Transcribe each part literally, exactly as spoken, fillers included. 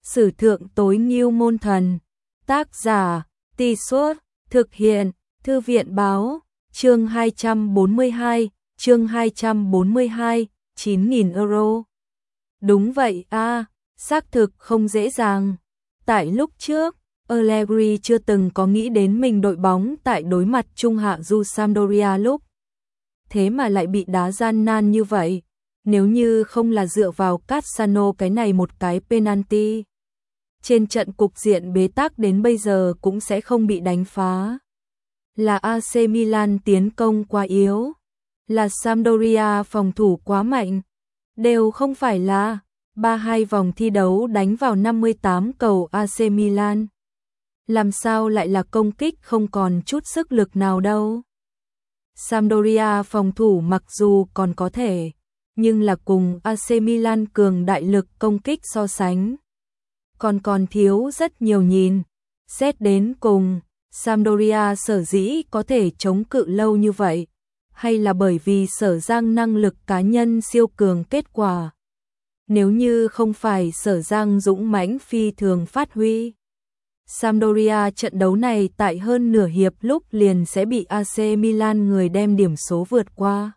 Sử thượng tối ngưu môn thần. Tác giả, Tì Suốt, thực hiện, Thư viện báo, chương hai trăm bốn mươi hai, chương hai trăm bốn mươi hai, chín nghìn euro. Đúng vậy a, à, xác thực không dễ dàng. Tại lúc trước, Allegri chưa từng có nghĩ đến mình đội bóng tại đối mặt trung hạ du Sampdoria lúc. Thế mà lại bị đá gian nan như vậy. Nếu như không là dựa vào Cassano cái này một cái penalty, trên trận cục diện bế tắc đến bây giờ cũng sẽ không bị đánh phá. Là a xê Milan tiến công quá yếu, là Sampdoria phòng thủ quá mạnh, đều không phải là ba mươi hai vòng thi đấu đánh vào năm mươi tám cầu a xê Milan. Làm sao lại là công kích không còn chút sức lực nào đâu. Sampdoria phòng thủ mặc dù còn có thể, nhưng là cùng a xê Milan cường đại lực công kích so sánh, còn còn thiếu rất nhiều nhìn. Xét đến cùng, Sampdoria sở dĩ có thể chống cự lâu như vậy, hay là bởi vì Sở Giang năng lực cá nhân siêu cường kết quả. Nếu như không phải Sở Giang dũng mãnh phi thường phát huy, Sampdoria trận đấu này tại hơn nửa hiệp lúc liền sẽ bị a xê Milan người đem điểm số vượt qua.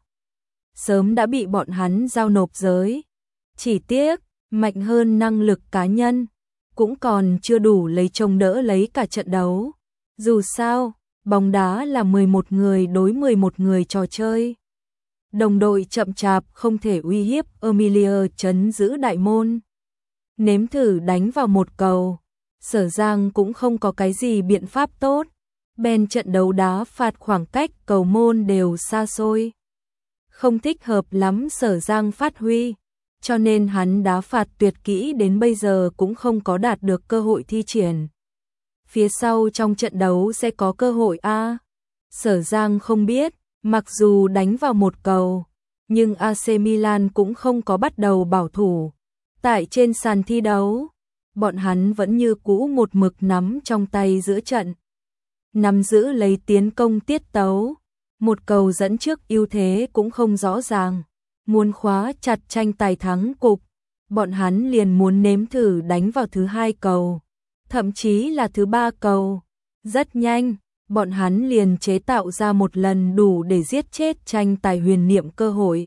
Sớm đã bị bọn hắn giao nộp giới. Chỉ tiếc, mạnh hơn năng lực cá nhân, cũng còn chưa đủ lấy trông đỡ lấy cả trận đấu. Dù sao, bóng đá là mười một người đối mười một người trò chơi. Đồng đội chậm chạp không thể uy hiếp Emilia trấn giữ đại môn. Nếm thử đánh vào một cầu, Sở Giang cũng không có cái gì biện pháp tốt. Bên trận đấu đá phạt khoảng cách cầu môn đều xa xôi, không thích hợp lắm Sở Giang phát huy, cho nên hắn đá phạt tuyệt kỹ đến bây giờ cũng không có đạt được cơ hội thi triển. Phía sau trong trận đấu sẽ có cơ hội a. À, Sở Giang không biết, mặc dù đánh vào một cầu, nhưng a xê Milan cũng không có bắt đầu bảo thủ. Tại trên sàn thi đấu, bọn hắn vẫn như cũ một mực nắm trong tay giữa trận, nắm giữ lấy tiến công tiết tấu. Một cầu dẫn trước ưu thế cũng không rõ ràng, muốn khóa chặt tranh tài thắng cục, bọn hắn liền muốn nếm thử đánh vào thứ hai cầu, thậm chí là thứ ba cầu. Rất nhanh, bọn hắn liền chế tạo ra một lần đủ để giết chết tranh tài huyền niệm cơ hội.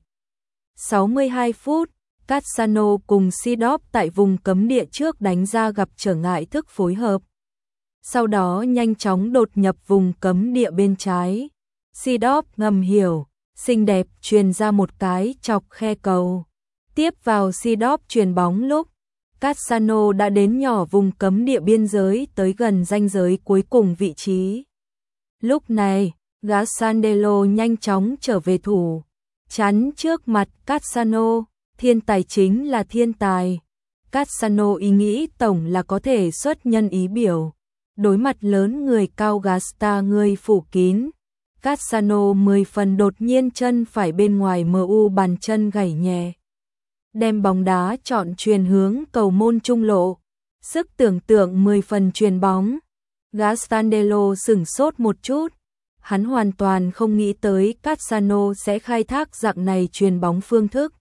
sáu mươi hai phút, Cassano cùng Seedorf tại vùng cấm địa trước đánh ra gặp trở ngại thức phối hợp. Sau đó nhanh chóng đột nhập vùng cấm địa bên trái. Seedorf ngầm hiểu, xinh đẹp truyền ra một cái chọc khe cầu. Tiếp vào Seedorf truyền bóng lúc, Cassano đã đến nhỏ vùng cấm địa biên giới tới gần ranh giới cuối cùng vị trí. Lúc này, Gassandelo nhanh chóng trở về thủ, chắn trước mặt Cassano. Thiên tài chính là thiên tài. Cassano ý nghĩ tổng là có thể xuất nhân ý biểu. Đối mặt lớn người cao Gasta người phủ kín, Cassano mười phần đột nhiên chân phải bên ngoài em u bàn chân gảy nhẹ, đem bóng đá chọn truyền hướng cầu môn trung lộ. Sức tưởng tượng mười phần truyền bóng. Gastandello sửng sốt một chút, hắn hoàn toàn không nghĩ tới Cassano sẽ khai thác dạng này truyền bóng phương thức.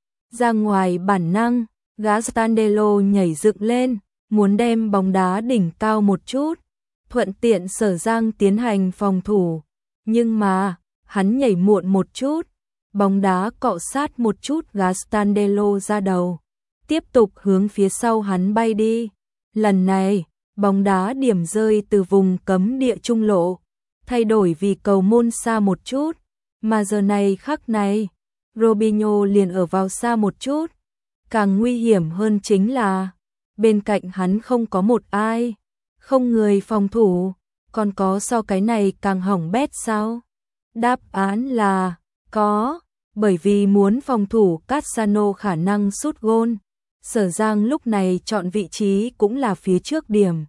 Ra ngoài bản năng, Gastandello nhảy dựng lên, muốn đem bóng đá đỉnh cao một chút, thuận tiện Sở Giang tiến hành phòng thủ. Nhưng mà, hắn nhảy muộn một chút, bóng đá cọ sát một chút Gastandello ra đầu, tiếp tục hướng phía sau hắn bay đi. Lần này, bóng đá điểm rơi từ vùng cấm địa trung lộ, thay đổi vì cầu môn xa một chút, mà giờ này khắc này, Robinho liền ở vào xa một chút. Càng nguy hiểm hơn chính là, bên cạnh hắn không có một ai, không người phòng thủ, còn có so cái này càng hỏng bét sao? Đáp án là, có, bởi vì muốn phòng thủ Cassano khả năng sút gôn. Sở Giang lúc này chọn vị trí cũng là phía trước điểm.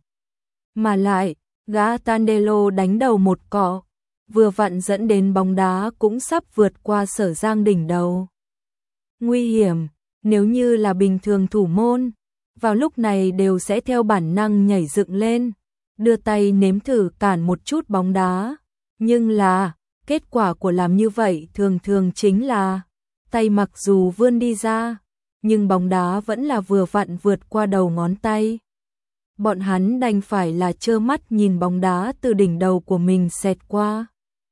Mà lại, Gastandello đánh đầu một cọ, vừa vặn dẫn đến bóng đá cũng sắp vượt qua Sở Giang đỉnh đầu. Nguy hiểm, nếu như là bình thường thủ môn, vào lúc này đều sẽ theo bản năng nhảy dựng lên, đưa tay nếm thử cản một chút bóng đá. Nhưng là, kết quả của làm như vậy thường thường chính là, tay mặc dù vươn đi ra, nhưng bóng đá vẫn là vừa vặn vượt qua đầu ngón tay. Bọn hắn đành phải là trơ mắt nhìn bóng đá từ đỉnh đầu của mình xẹt qua,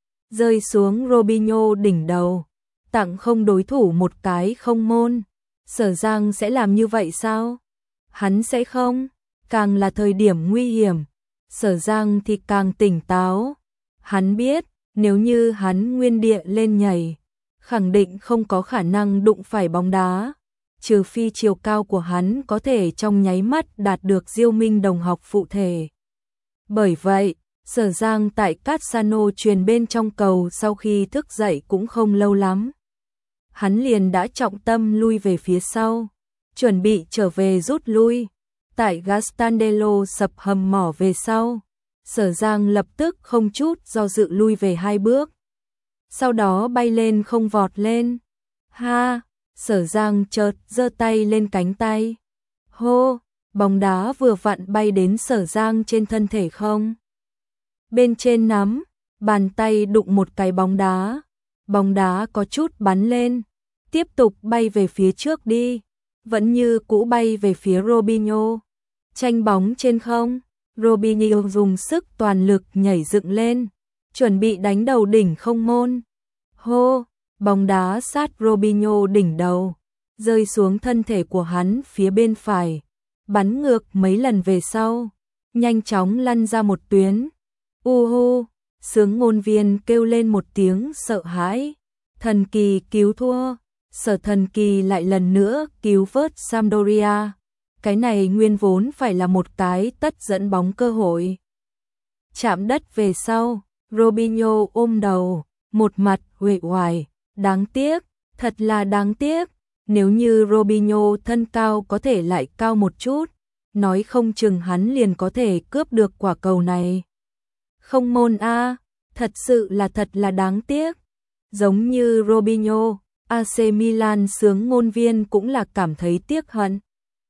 rơi xuống Robinho đỉnh đầu, tặng không đối thủ một cái không môn. Sở Giang sẽ làm như vậy sao? Hắn sẽ không. Càng là thời điểm nguy hiểm, Sở Giang thì càng tỉnh táo. Hắn biết, nếu như hắn nguyên địa lên nhảy, khẳng định không có khả năng đụng phải bóng đá, trừ phi chiều cao của hắn có thể trong nháy mắt đạt được Diêu Minh đồng học phụ thể. Bởi vậy, Sở Giang tại Cassano truyền bên trong cầu sau khi thức dậy cũng không lâu lắm. Hắn liền đã trọng tâm lui về phía sau, chuẩn bị trở về rút lui. Tại Gastandello sập hầm mỏ về sau, Sở Giang lập tức không chút do dự lui về hai bước. Sau đó bay lên không vọt lên. Ha, Sở Giang chợt giơ tay lên cánh tay. Hô, bóng đá vừa vặn bay đến Sở Giang trên thân thể không. Bên trên nắm, bàn tay đụng một cái bóng đá. Bóng đá có chút bắn lên, tiếp tục bay về phía trước đi, vẫn như cũ bay về phía Robinho. Tranh bóng trên không, Robinho dùng sức toàn lực nhảy dựng lên, chuẩn bị đánh đầu đỉnh không môn. Hô, bóng đá sát Robinho đỉnh đầu, rơi xuống thân thể của hắn phía bên phải, bắn ngược mấy lần về sau, nhanh chóng lăn ra một tuyến. Uhu, sướng ngôn viên kêu lên một tiếng sợ hãi. Thần kỳ cứu thua, Sở Thần Kỳ lại lần nữa cứu vớt Sampdoria. Cái này nguyên vốn phải là một cái tất dẫn bóng cơ hội. Chạm đất về sau, Robinho ôm đầu, một mặt uể oải, đáng tiếc, thật là đáng tiếc. Nếu như Robinho thân cao có thể lại cao một chút, nói không chừng hắn liền có thể cướp được quả cầu này. Không môn a, thật sự là thật là đáng tiếc. Giống như Robinho, a xê Milan sướng ngôn viên cũng là cảm thấy tiếc hận.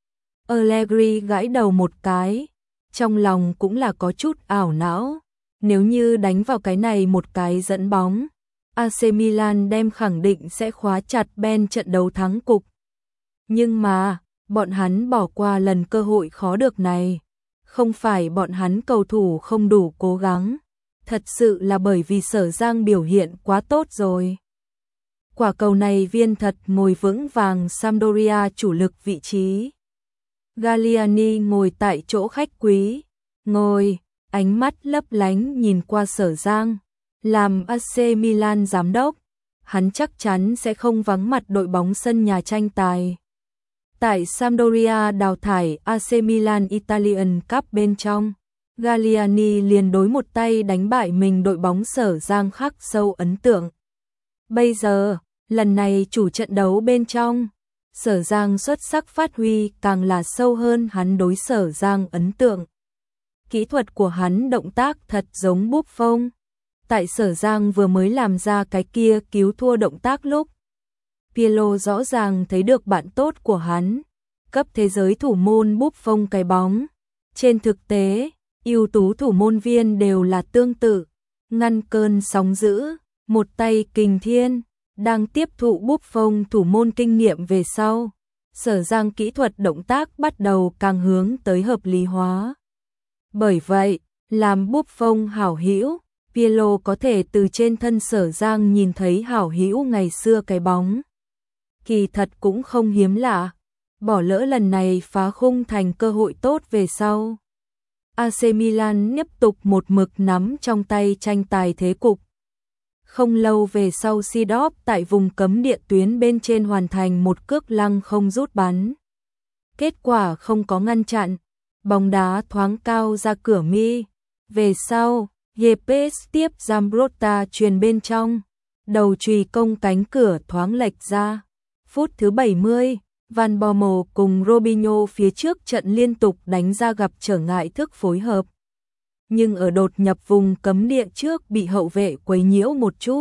Allegri gãi đầu một cái, trong lòng cũng là có chút ảo não. Nếu như đánh vào cái này một cái dẫn bóng, a xê Milan đem khẳng định sẽ khóa chặt Ben trận đấu thắng cục. Nhưng mà, bọn hắn bỏ qua lần cơ hội khó được này. Không phải bọn hắn cầu thủ không đủ cố gắng, thật sự là bởi vì Sở Giang biểu hiện quá tốt rồi. Quả cầu này viên thật ngồi vững vàng Sampdoria chủ lực vị trí. Galliani ngồi tại chỗ khách quý, ngồi, ánh mắt lấp lánh nhìn qua Sở Giang. Làm a xê Milan giám đốc, hắn chắc chắn sẽ không vắng mặt đội bóng sân nhà tranh tài. Tại Sampdoria đào thải a xê Milan Italian Cup bên trong, Galliani liền đối một tay đánh bại mình đội bóng Sở Giang khắc sâu ấn tượng. Bây giờ, lần này chủ trận đấu bên trong, Sở Giang xuất sắc phát huy càng là sâu hơn hắn đối Sở Giang ấn tượng. Kỹ thuật của hắn động tác thật giống Buffon. Tại Sở Giang vừa mới làm ra cái kia cứu thua động tác lúc, Pirlo rõ ràng thấy được bạn tốt của hắn, cấp thế giới thủ môn Buffon cái bóng. Trên thực tế, ưu tú thủ môn viên đều là tương tự, ngăn cơn sóng dữ, một tay kình thiên, đang tiếp thụ Buffon thủ môn kinh nghiệm về sau. Sở Giang kỹ thuật động tác bắt đầu càng hướng tới hợp lý hóa. Bởi vậy, làm Buffon hảo hữu, Pirlo có thể từ trên thân Sở Giang nhìn thấy hảo hữu ngày xưa cái bóng. Kỳ thật cũng không hiếm lạ, bỏ lỡ lần này phá khung thành cơ hội tốt về sau. a xê Milan tiếp tục một mực nắm trong tay tranh tài thế cục. Không lâu về sau Seedorf tại vùng cấm địa tuyến bên trên hoàn thành một cước lăng không rút bắn. Kết quả không có ngăn chặn, bóng đá thoáng cao ra cửa mi. Về sau, Yepes tiếp Zambrotta truyền bên trong, đầu chùy công cánh cửa thoáng lệch ra. Phút thứ bảy mươi, Van Bommel cùng Robinho phía trước trận liên tục đánh ra gặp trở ngại thức phối hợp. Nhưng ở đột nhập vùng cấm địa trước bị hậu vệ quấy nhiễu một chút.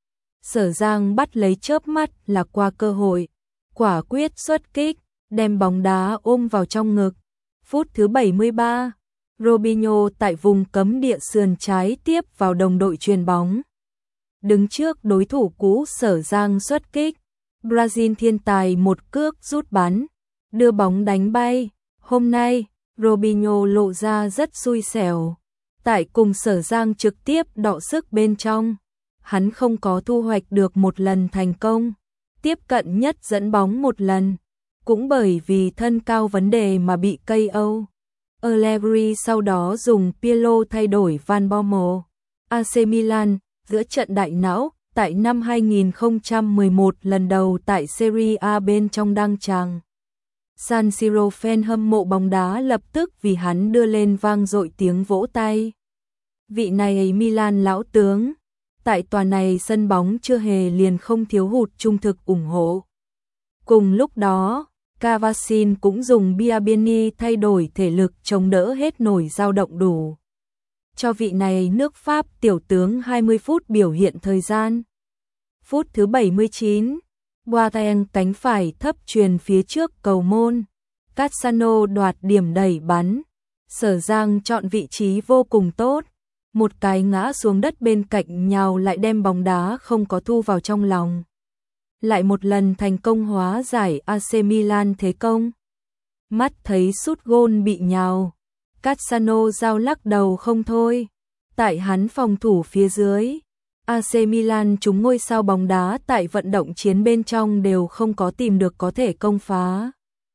Sở Giang bắt lấy chớp mắt là qua cơ hội, quả quyết xuất kích, đem bóng đá ôm vào trong ngực. Phút thứ bảy mươi ba, Robinho tại vùng cấm địa sườn trái tiếp vào đồng đội chuyền bóng. Đứng trước đối thủ cũ Sở Giang xuất kích, Brazil thiên tài một cước rút bắn, đưa bóng đánh bay. Hôm nay, Robinho lộ ra rất xui xẻo. Tại cùng Sở Giang trực tiếp đọ sức bên trong, hắn không có thu hoạch được một lần thành công, tiếp cận nhất dẫn bóng một lần, cũng bởi vì thân cao vấn đề mà bị ca o. Allegri sau đó dùng Pirlo thay đổi Van Bommel. a xê Milan, giữa trận đại não, tại năm hai nghìn không trăm mười một lần đầu tại Serie A bên trong đăng tràng. San Siro fan hâm mộ bóng đá lập tức vì hắn đưa lên vang dội tiếng vỗ tay. Vị này ấy Milan lão tướng, tại tòa này sân bóng chưa hề liền không thiếu hụt trung thực ủng hộ. Cùng lúc đó, Cavacin cũng dùng Biabiany thay đổi thể lực chống đỡ hết nổi dao động đủ. Cho vị này nước Pháp tiểu tướng hai mươi phút biểu hiện thời gian. Phút thứ bảy mươi chín, Boateng cánh phải thấp chuyền phía trước cầu môn. Cassano đoạt điểm đẩy bắn. Sở Giang chọn vị trí vô cùng tốt. Một cái ngã xuống đất bên cạnh nhào lại đem bóng đá không có thu vào trong lòng. Lại một lần thành công hóa giải a xê Milan thế công. Mắt thấy sút gôn bị nhào. Cassano giao lắc đầu không thôi. Tại hắn phòng thủ phía dưới, a xê Milan chúng ngôi sao bóng đá tại vận động chiến bên trong đều không có tìm được có thể công phá.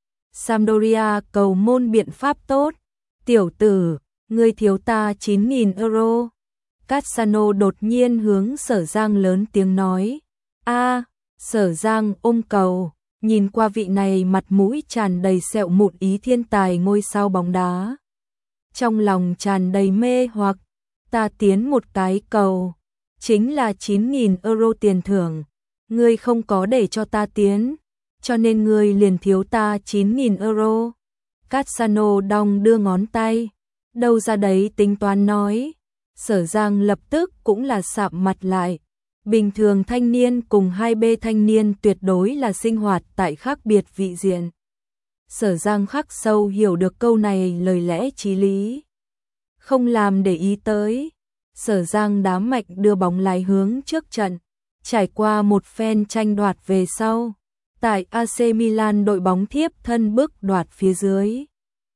Sampdoria cầu môn biện pháp tốt. Tiểu tử, ngươi thiếu ta chín nghìn euro. Cassano đột nhiên hướng Sở Giang lớn tiếng nói. A, Sở Giang ôm cầu, nhìn qua vị này mặt mũi tràn đầy sẹo mụn ý thiên tài ngôi sao bóng đá. Trong lòng tràn đầy mê hoặc, ta tiến một cái cầu, chính là chín nghìn euro tiền thưởng, ngươi không có để cho ta tiến, cho nên ngươi liền thiếu ta chín nghìn euro. Cassano đong đưa ngón tay, đâu ra đấy tính toán nói. Sở Giang lập tức cũng là sạm mặt lại. Bình thường thanh niên cùng hai bê thanh niên tuyệt đối là sinh hoạt tại khác biệt vị diện. Sở Giang khắc sâu hiểu được câu này lời lẽ chí lý. Không làm để ý tới. Sở Giang đá mạnh đưa bóng lái hướng trước trận. Trải qua một phen tranh đoạt về sau. Tại a xê Milan đội bóng thiếp thân bước đoạt phía dưới.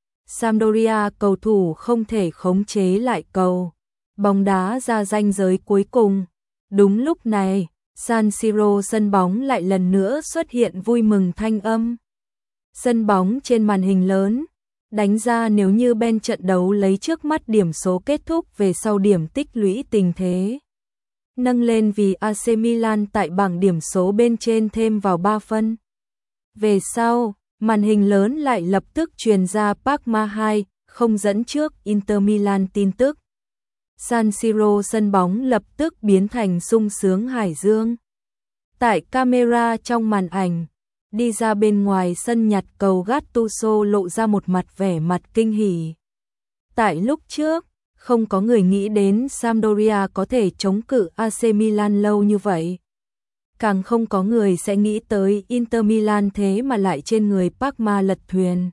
Sampdoria cầu thủ không thể khống chế lại cầu. Bóng đá ra ranh giới cuối cùng. Đúng lúc này, San Siro sân bóng lại lần nữa xuất hiện vui mừng thanh âm. Sân bóng trên màn hình lớn, đánh ra nếu như bên trận đấu lấy trước mắt điểm số kết thúc về sau điểm tích lũy tình thế. Nâng lên vì a xê Milan tại bảng điểm số bên trên thêm vào ba phân. Về sau, màn hình lớn lại lập tức truyền ra Parma hai, không dẫn trước Inter Milan tin tức. San Siro sân bóng lập tức biến thành sung sướng hải dương. Tại camera trong màn ảnh, đi ra bên ngoài sân nhặt cầu Gattuso lộ ra một mặt vẻ mặt kinh hỉ. Tại lúc trước, không có người nghĩ đến Sampdoria có thể chống cự a xê Milan lâu như vậy. Càng không có người sẽ nghĩ tới Inter Milan thế mà lại trên người Parma lật thuyền.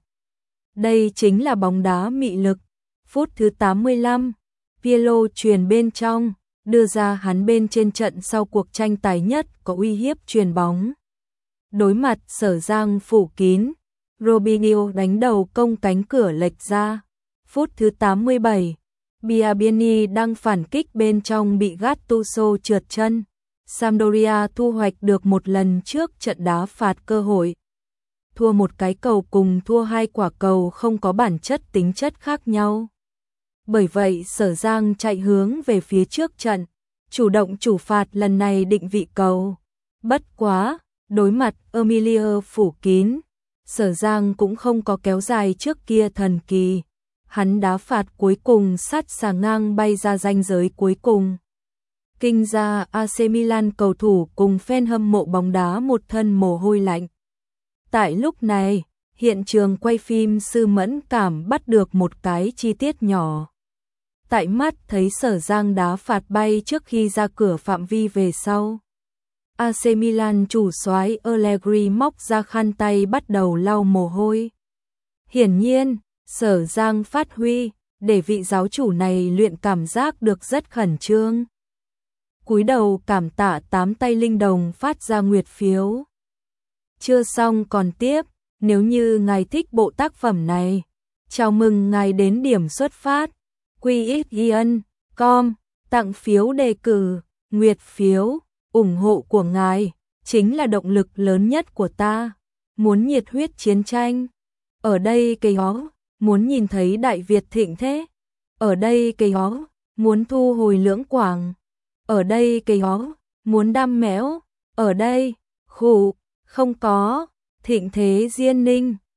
Đây chính là bóng đá mị lực. Phút thứ tám mươi lăm, Pirlo truyền bên trong, đưa ra hắn bên trên trận sau cuộc tranh tài nhất có uy hiếp truyền bóng. Đối mặt Sở Giang phủ kín, Robinho đánh đầu công cánh cửa lệch ra. Phút thứ tám mươi bảy, Biabiany đang phản kích bên trong bị Gattuso trượt chân. Sampdoria thu hoạch được một lần trước trận đá phạt cơ hội. Thua một cái cầu cùng thua hai quả cầu không có bản chất tính chất khác nhau. Bởi vậy Sở Giang chạy hướng về phía trước trận, chủ động chủ phạt lần này định vị cầu. Bất quá, đối mặt Emilio phủ kín, Sở Giang cũng không có kéo dài trước kia thần kỳ. Hắn đá phạt cuối cùng sát xà ngang bay ra ranh giới cuối cùng. Kinh ra a xê Milan cầu thủ cùng fan hâm mộ bóng đá một thân mồ hôi lạnh. Tại lúc này, hiện trường quay phim sư mẫn cảm bắt được một cái chi tiết nhỏ. Tại mắt thấy Sở Giang đá phạt bay trước khi ra cửa phạm vi về sau. a xê Milan chủ soái Allegri móc ra khăn tay bắt đầu lau mồ hôi. Hiển nhiên, Sở Giang phát huy, để vị giáo chủ này luyện cảm giác được rất khẩn trương. Cúi đầu cảm tạ tám tay linh đồng phát ra nguyệt phiếu. Chưa xong còn tiếp, nếu như ngài thích bộ tác phẩm này, chào mừng ngài đến điểm xuất phát quy ích ion chấm com tặng phiếu đề cử, nguyệt phiếu, ủng hộ của ngài chính là động lực lớn nhất của ta. Muốn nhiệt huyết chiến tranh, ở đây cây ó, muốn nhìn thấy Đại Việt thịnh thế, ở đây cây ó, muốn thu hồi Lưỡng Quảng, ở đây cây ó, muốn đam mẽo, ở đây, khủ, không có, thịnh thế Diên Ninh.